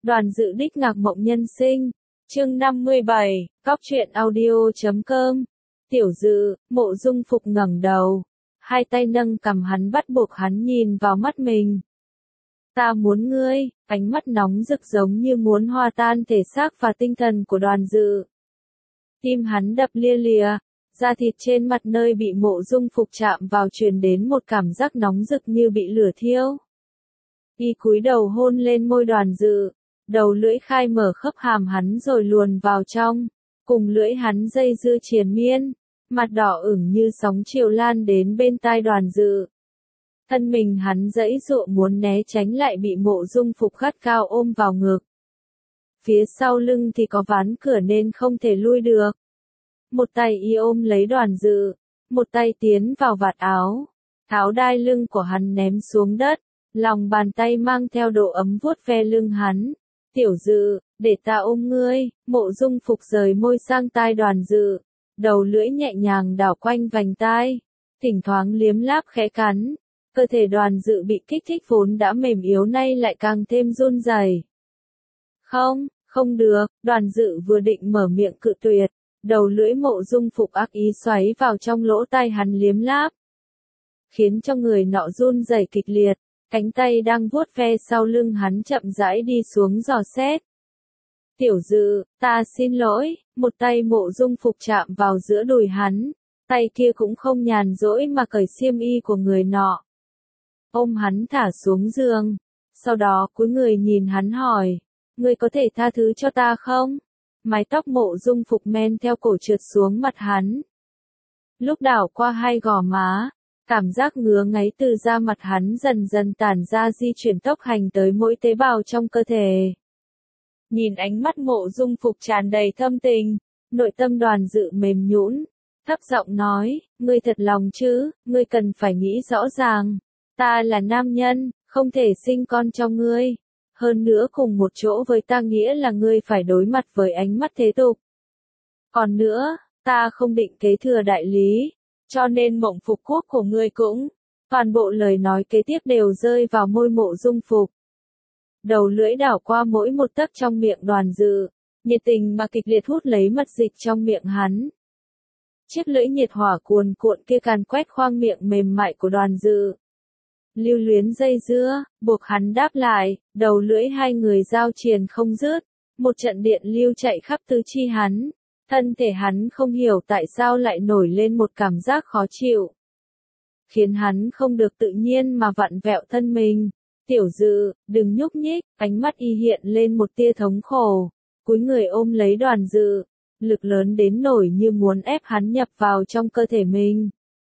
Đoàn Dự đích ngạc mộng nhân sinh. Chương 57, Cóc truyện audio.com. Tiểu Dự, Mộ Dung Phục ngẩng đầu, hai tay nâng cằm hắn bắt buộc hắn nhìn vào mắt mình. Ta muốn ngươi, ánh mắt nóng rực giống như muốn hòa tan thể xác và tinh thần của Đoàn Dự. Tim hắn đập lia lịa, da thịt trên mặt nơi bị Mộ Dung Phục chạm vào truyền đến một cảm giác nóng rực như bị lửa thiêu. Y cúi đầu hôn lên môi Đoàn Dự, đầu lưỡi khai mở khớp hàm hắn rồi luồn vào trong, cùng lưỡi hắn dây dưa triền miên, mặt đỏ ửng như sóng chiều lan đến bên tai Đoàn Dự. Thân mình hắn giãy giụa muốn né tránh lại bị Mộ Dung Phục gắt cao ôm vào ngực. Phía sau lưng thì có ván cửa nên không thể lui được. Một tay y ôm lấy Đoàn Dự, một tay tiến vào vạt áo, tháo đai lưng của hắn ném xuống đất, lòng bàn tay mang theo độ ấm vuốt ve lưng hắn. Tiểu Dự, để ta ôm ngươi. Mộ Dung Phục rời môi sang tai Đoàn Dự, đầu lưỡi nhẹ nhàng đảo quanh vành tai, thỉnh thoảng liếm láp khẽ cắn. Cơ thể Đoàn Dự bị kích thích vốn đã mềm yếu nay lại càng thêm run rẩy. Không, không được. Đoàn Dự vừa định mở miệng cự tuyệt, đầu lưỡi Mộ Dung Phục ác ý xoáy vào trong lỗ tai hắn liếm láp, khiến cho người nọ run rẩy kịch liệt. Cánh tay đang vuốt ve sau lưng hắn chậm rãi đi xuống dò xét. Tiểu Dự, ta xin lỗi. Một tay Mộ Dung Phục chạm vào giữa đùi hắn, tay kia cũng không nhàn rỗi mà cởi xiêm y của người nọ, ôm hắn thả xuống giường, sau đó cúi người nhìn hắn hỏi, ngươi có thể tha thứ cho ta không? Mái tóc Mộ Dung Phục men theo cổ trượt xuống mặt hắn, lúc đảo qua hai gò má, cảm giác ngứa ngáy từ da mặt hắn dần dần tản ra, di chuyển tốc hành tới mỗi tế bào trong cơ thể. Nhìn ánh mắt Mộ Dung Phục tràn đầy thâm tình, nội tâm Đoàn Dự mềm nhũn, thấp giọng nói, ngươi thật lòng chứ? Ngươi cần phải nghĩ rõ ràng, ta là nam nhân, không thể sinh con cho ngươi. Hơn nữa cùng một chỗ với ta nghĩa là ngươi phải đối mặt với ánh mắt thế tục. Còn nữa, ta không định kế thừa đại lý, cho nên mộng phục quốc của ngươi cũng. Toàn bộ lời nói kế tiếp đều rơi vào môi Mộ Dung Phục. Đầu lưỡi đảo qua mỗi một tấc trong miệng Đoàn Dự, nhiệt tình mà kịch liệt hút lấy mật dịch trong miệng hắn. Chiếc lưỡi nhiệt hỏa cuồn cuộn kia càn quét khoang miệng mềm mại của Đoàn Dự, lưu luyến dây dưa, buộc hắn đáp lại, đầu lưỡi hai người giao triền không dứt, một trận điện lưu chạy khắp tứ chi hắn, thân thể hắn không hiểu tại sao lại nổi lên một cảm giác khó chịu, khiến hắn không được tự nhiên mà vặn vẹo thân mình. Tiểu Dự, đừng nhúc nhích. Ánh mắt y hiện lên một tia thống khổ, cúi người ôm lấy Đoàn Dự, lực lớn đến nổi như muốn ép hắn nhập vào trong cơ thể mình.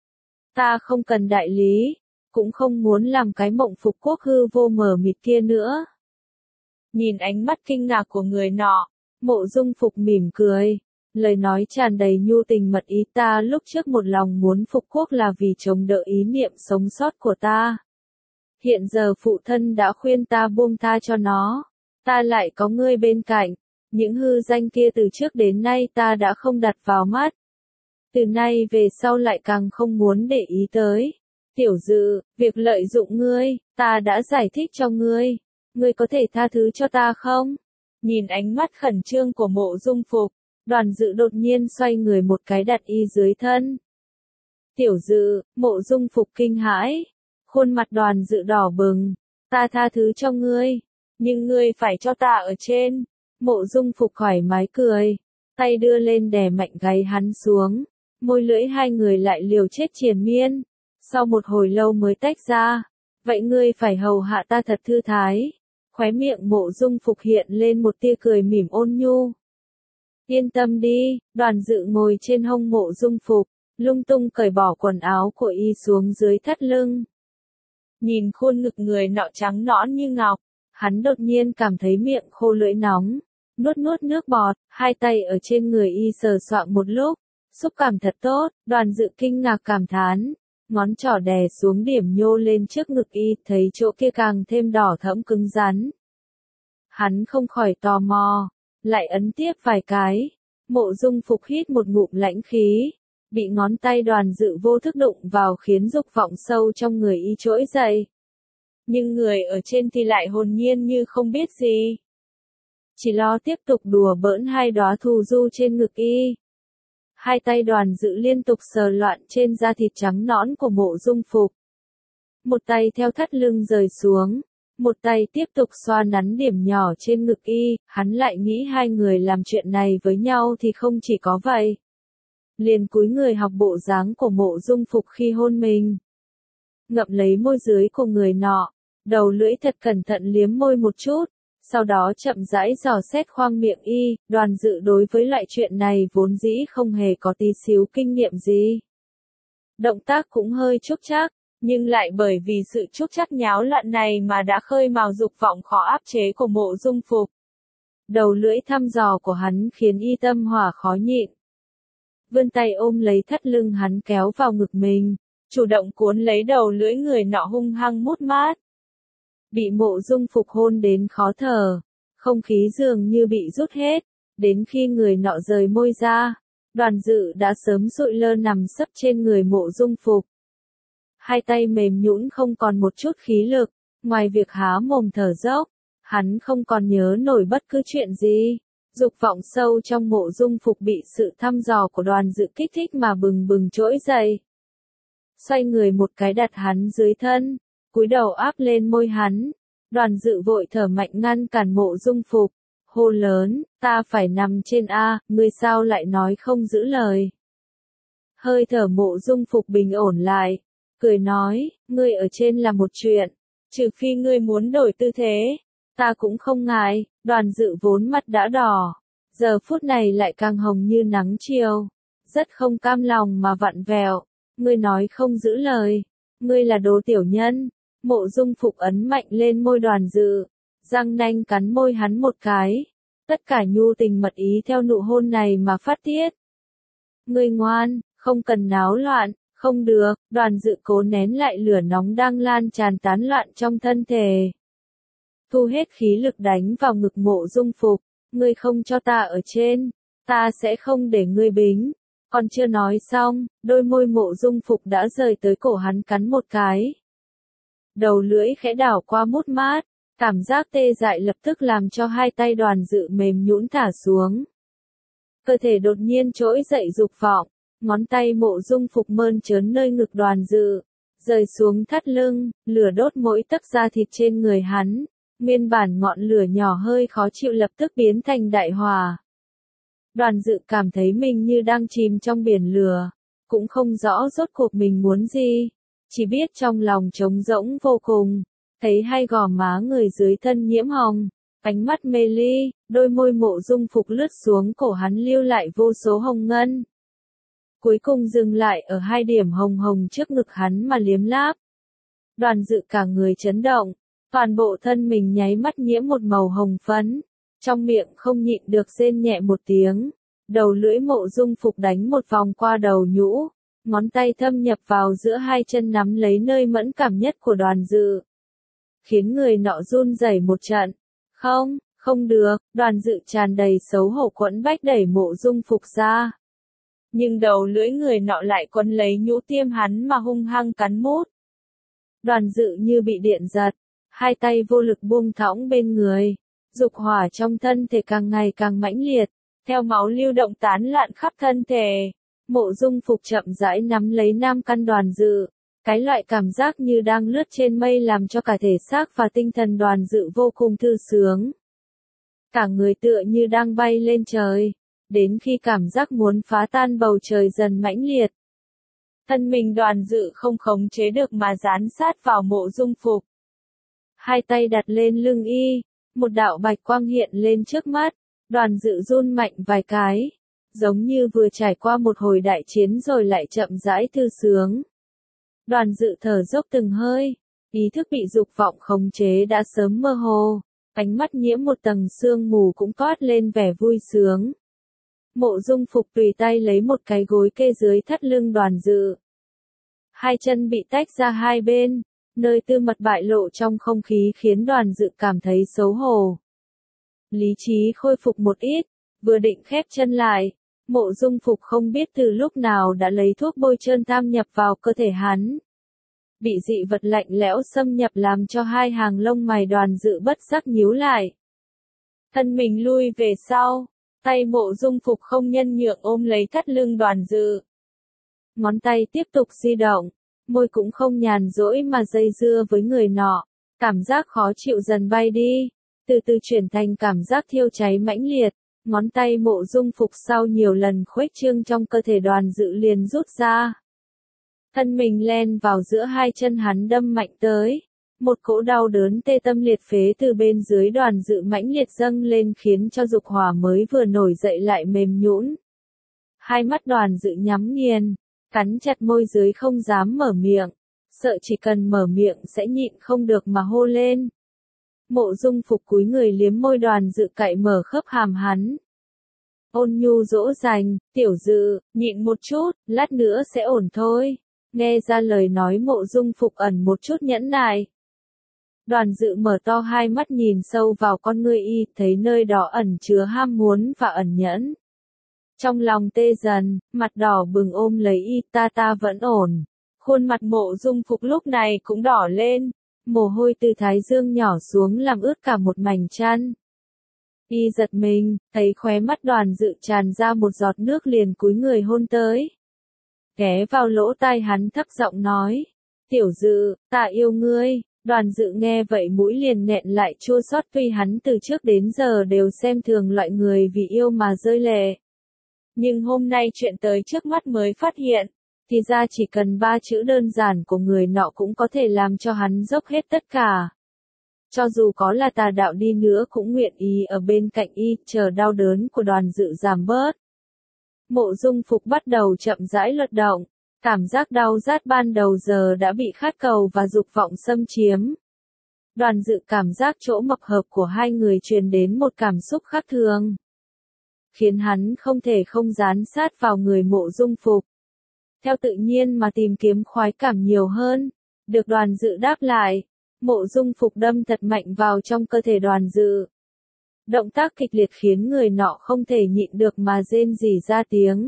Ta không cần đại lý, cũng không muốn làm cái mộng phục quốc hư vô mờ mịt kia nữa. Nhìn ánh mắt kinh ngạc của người nọ, Mộ Dung Phục mỉm cười, lời nói tràn đầy nhu tình mật ý. Ta lúc trước một lòng muốn phục quốc là vì chống đỡ ý niệm sống sót của ta. Hiện giờ phụ thân đã khuyên ta buông tha cho nó, ta lại có ngươi bên cạnh, những hư danh kia từ trước đến nay ta đã không đặt vào mắt. Từ nay về sau lại càng không muốn để ý tới. Tiểu Dự, việc lợi dụng ngươi, ta đã giải thích cho ngươi, ngươi có thể tha thứ cho ta không? Nhìn ánh mắt khẩn trương của Mộ Dung Phục, Đoàn Dự đột nhiên xoay người một cái đặt y dưới thân. Tiểu Dự, Mộ Dung Phục kinh hãi, khuôn mặt Đoàn Dự đỏ bừng, ta tha thứ cho ngươi, nhưng ngươi phải cho ta ở trên. Mộ Dung Phục thoải mái cười, tay đưa lên đè mạnh gáy hắn xuống, môi lưỡi hai người lại liều chết triền miên, sau một hồi lâu mới tách ra. Vậy ngươi phải hầu hạ ta thật thư thái. Khóe miệng Mộ Dung Phục hiện lên một tia cười mỉm ôn nhu. Yên tâm đi. Đoàn Dự ngồi trên hông Mộ Dung Phục, lung tung cởi bỏ quần áo của y xuống dưới thắt lưng. Nhìn khuôn ngực người nọ trắng nõn như ngọc, hắn đột nhiên cảm thấy miệng khô lưỡi nóng, nuốt nuốt nước bọt, hai tay ở trên người y sờ soạng một lúc, xúc cảm thật tốt. Đoàn Dự kinh ngạc cảm thán, ngón trỏ đè xuống điểm nhô lên trước ngực y, thấy chỗ kia càng thêm đỏ thẫm cứng rắn. Hắn không khỏi tò mò, lại ấn tiếp vài cái. Mộ Dung Phục hít một ngụm lãnh khí, bị ngón tay Đoàn Dự vô thức đụng vào khiến dục vọng sâu trong người y trỗi dậy. Nhưng người ở trên thì lại hồn nhiên như không biết gì. chỉ lo tiếp tục đùa bỡn hai đóa thù du trên ngực y. Hai tay Đoàn Dự liên tục sờ loạn trên da thịt trắng nõn của Mộ Dung Phục. Một tay theo thắt lưng rời xuống, một tay tiếp tục xoa nắn điểm nhỏ trên ngực y, hắn lại nghĩ hai người làm chuyện này với nhau thì không chỉ có vậy. Liền cúi người học bộ dáng của Mộ Dung Phục khi hôn mình. Ngậm lấy môi dưới của người nọ, đầu lưỡi thật cẩn thận liếm môi một chút, sau đó chậm rãi dò xét khoang miệng y. Đoàn Dự đối với loại chuyện này vốn dĩ không hề có tí xíu kinh nghiệm gì. Động tác cũng hơi chúc chắc, nhưng lại bởi vì sự chúc chắc nháo loạn này mà đã khơi mào dục vọng khó áp chế của Mộ Dung Phục. Đầu lưỡi thăm dò của hắn khiến y tâm hỏa khó nhịn. Vươn tay ôm lấy thắt lưng hắn kéo vào ngực mình, chủ động cuốn lấy đầu lưỡi người nọ hung hăng mút mát. Bị Mộ Dung Phục hôn đến khó thở, không khí dường như bị rút hết, đến khi người nọ rời môi ra, Đoàn Dự đã sớm sụi lơ nằm sấp trên người Mộ Dung Phục. Hai tay mềm nhũn không còn một chút khí lực, ngoài việc há mồm thở dốc, hắn không còn nhớ nổi bất cứ chuyện gì. Dục vọng sâu trong Mộ Dung Phục bị sự thăm dò của Đoàn Dự kích thích mà bừng bừng trỗi dậy. Xoay người một cái đặt hắn dưới thân, cúi đầu áp lên môi hắn. Đoàn Dự vội thở mạnh ngăn cản Mộ Dung Phục, hô lớn, ta phải nằm trên a, ngươi sao lại nói không giữ lời. Hơi thở Mộ Dung Phục bình ổn lại, cười nói, ngươi ở trên là một chuyện, trừ phi ngươi muốn đổi tư thế, ta cũng không ngại. Đoàn Dự vốn mặt đã đỏ, giờ phút này lại càng hồng như nắng chiều, rất không cam lòng mà vặn vẹo, ngươi nói không giữ lời, ngươi là đồ tiểu nhân. Mộ Dung Phục ấn mạnh lên môi Đoàn Dự, răng nanh cắn môi hắn một cái, tất cả nhu tình mật ý theo nụ hôn này mà phát tiết. Ngươi ngoan, không cần náo loạn. Không được, Đoàn Dự cố nén lại lửa nóng đang lan tràn tán loạn trong thân thể. Thu hết khí lực đánh vào ngực Mộ Dung Phục, ngươi không cho ta ở trên, ta sẽ không để ngươi bính. Còn chưa nói xong, đôi môi Mộ Dung Phục đã rời tới cổ hắn cắn một cái. Đầu lưỡi khẽ đảo qua mút mát, cảm giác tê dại lập tức làm cho hai tay Đoàn Dự mềm nhũn thả xuống. Cơ thể đột nhiên trỗi dậy dục vọng. Ngón tay Mộ Dung Phục mơn trớn nơi ngực Đoàn Dự, rời xuống thắt lưng, lửa đốt mỗi tấc da thịt trên người hắn, nguyên bản ngọn lửa nhỏ hơi khó chịu lập tức biến thành đại hỏa. Đoàn Dự cảm thấy mình như đang chìm trong biển lửa, cũng không rõ rốt cuộc mình muốn gì, chỉ biết trong lòng trống rỗng vô cùng, thấy hai gò má người dưới thân nhiễm hồng, ánh mắt mê ly, đôi môi Mộ Dung Phục lướt xuống cổ hắn lưu lại vô số hồng ngân. Cuối cùng dừng lại ở hai điểm hồng hồng trước ngực hắn mà liếm láp. Đoàn Dự cả người chấn động, toàn bộ thân mình nháy mắt nhiễm một màu hồng phấn, trong miệng không nhịn được rên nhẹ một tiếng, đầu lưỡi Mộ Dung Phục đánh một vòng qua đầu nhũ, ngón tay thâm nhập vào giữa hai chân nắm lấy nơi mẫn cảm nhất của Đoàn Dự, khiến người nọ run rẩy một trận. Không, không được, Đoàn Dự tràn đầy xấu hổ quẫn bách đẩy Mộ Dung Phục ra. Nhưng đầu lưỡi người nọ lại quấn lấy nhũ tiêm hắn mà hung hăng cắn mút. Đoàn Dự như bị điện giật, hai tay vô lực buông thõng bên người, dục hỏa trong thân thể càng ngày càng mãnh liệt, theo máu lưu động tán loạn khắp thân thể. Mộ Dung Phục chậm rãi nắm lấy nam căn Đoàn Dự, cái loại cảm giác như đang lướt trên mây làm cho cả thể xác và tinh thần Đoàn Dự vô cùng thư sướng. Cả người tựa như đang bay lên trời. Đến khi cảm giác muốn phá tan bầu trời dần mãnh liệt. Thân mình Đoàn Dự không khống chế được mà dán sát vào Mộ Dung Phục. Hai tay đặt lên lưng y, một đạo bạch quang hiện lên trước mắt, Đoàn Dự run mạnh vài cái, giống như vừa trải qua một hồi đại chiến rồi lại chậm rãi thư sướng. Đoàn Dự thở dốc từng hơi, ý thức bị dục vọng khống chế đã sớm mơ hồ, ánh mắt nhiễm một tầng sương mù cũng toát lên vẻ vui sướng. Mộ Dung Phục tùy tay lấy một cái gối kê dưới thắt lưng Đoàn Dự. Hai chân bị tách ra hai bên, nơi tư mật bại lộ trong không khí khiến Đoàn Dự cảm thấy xấu hổ. Lý trí khôi phục một ít, vừa định khép chân lại, Mộ Dung Phục không biết từ lúc nào đã lấy thuốc bôi trơn tham nhập vào cơ thể hắn. Bị dị vật lạnh lẽo xâm nhập làm cho hai hàng lông mày Đoàn Dự bất giác nhíu lại. Thân mình lui về sau, tay Mộ Dung Phục không nhân nhượng ôm lấy thắt lưng Đoàn Dự. Ngón tay tiếp tục di động, môi cũng không nhàn rỗi mà dây dưa với người nọ. Cảm giác khó chịu dần bay đi, từ từ chuyển thành cảm giác thiêu cháy mãnh liệt. Ngón tay Mộ Dung Phục sau nhiều lần khuếch trương trong cơ thể Đoàn Dự liền rút ra. Thân mình len vào giữa hai chân hắn đâm mạnh tới. Một cỗ đau đớn tê tâm liệt phế từ bên dưới Đoàn Dự mãnh liệt dâng lên khiến cho dục hỏa mới vừa nổi dậy lại mềm nhũn. Hai mắt Đoàn Dự nhắm nghiền, cắn chặt môi dưới không dám mở miệng, sợ chỉ cần mở miệng sẽ nhịn không được mà hô lên. Mộ Dung Phục cúi người liếm môi Đoàn Dự cạy mở khớp hàm hắn. Ôn nhu dỗ dành, tiểu Dự, nhịn một chút, lát nữa sẽ ổn thôi. Nghe ra lời nói Mộ Dung Phục ẩn một chút nhẫn nại. Đoàn Dự mở to hai mắt nhìn sâu vào con ngươi y, thấy nơi đó ẩn chứa ham muốn và ẩn nhẫn. Trong lòng tê dần, mặt đỏ bừng ôm lấy y, ta vẫn ổn. Khuôn mặt Mộ Dung Phục lúc này cũng đỏ lên, mồ hôi từ thái dương nhỏ xuống làm ướt cả một mảnh chăn. Y giật mình, thấy khóe mắt Đoàn Dự tràn ra một giọt nước liền cúi người hôn tới. Ghé vào lỗ tai hắn thấp giọng nói, tiểu Dự, ta yêu ngươi. Đoàn Dự nghe vậy mũi liền nghẹn lại chua xót, tuy hắn từ trước đến giờ đều xem thường loại người vì yêu mà rơi lệ. Nhưng hôm nay chuyện tới trước mắt mới phát hiện, thì ra chỉ cần 3 chữ đơn giản của người nọ cũng có thể làm cho hắn dốc hết tất cả. Cho dù có là tà đạo đi nữa cũng nguyện ý ở bên cạnh y, chờ đau đớn của Đoàn Dự giảm bớt. Mộ Dung Phục bắt đầu chậm rãi luật động. Cảm giác đau rát ban đầu giờ đã bị khát cầu và dục vọng xâm chiếm. Đoàn Dự cảm giác chỗ mập hợp của hai người truyền đến một cảm xúc khác thường, khiến hắn không thể không dán sát vào người Mộ Dung Phục. Theo tự nhiên mà tìm kiếm khoái cảm nhiều hơn. Được Đoàn Dự đáp lại, Mộ Dung Phục đâm thật mạnh vào trong cơ thể Đoàn Dự. Động tác kịch liệt khiến người nọ không thể nhịn được mà rên rỉ ra tiếng.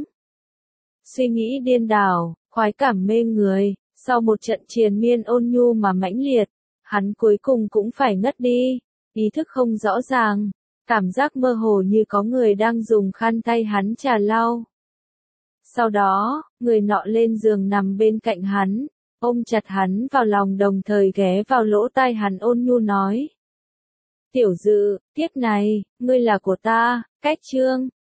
Suy nghĩ điên đảo, khoái cảm mê người, sau một trận triền miên ôn nhu mà mãnh liệt, hắn cuối cùng cũng phải ngất đi, ý thức không rõ ràng, cảm giác mơ hồ như có người đang dùng khăn tay hắn chà lau. Sau đó, người nọ lên giường nằm bên cạnh hắn, ôm chặt hắn vào lòng đồng thời ghé vào lỗ tai hắn ôn nhu nói. Tiểu Dự, kiếp này, ngươi là của ta, cách chương.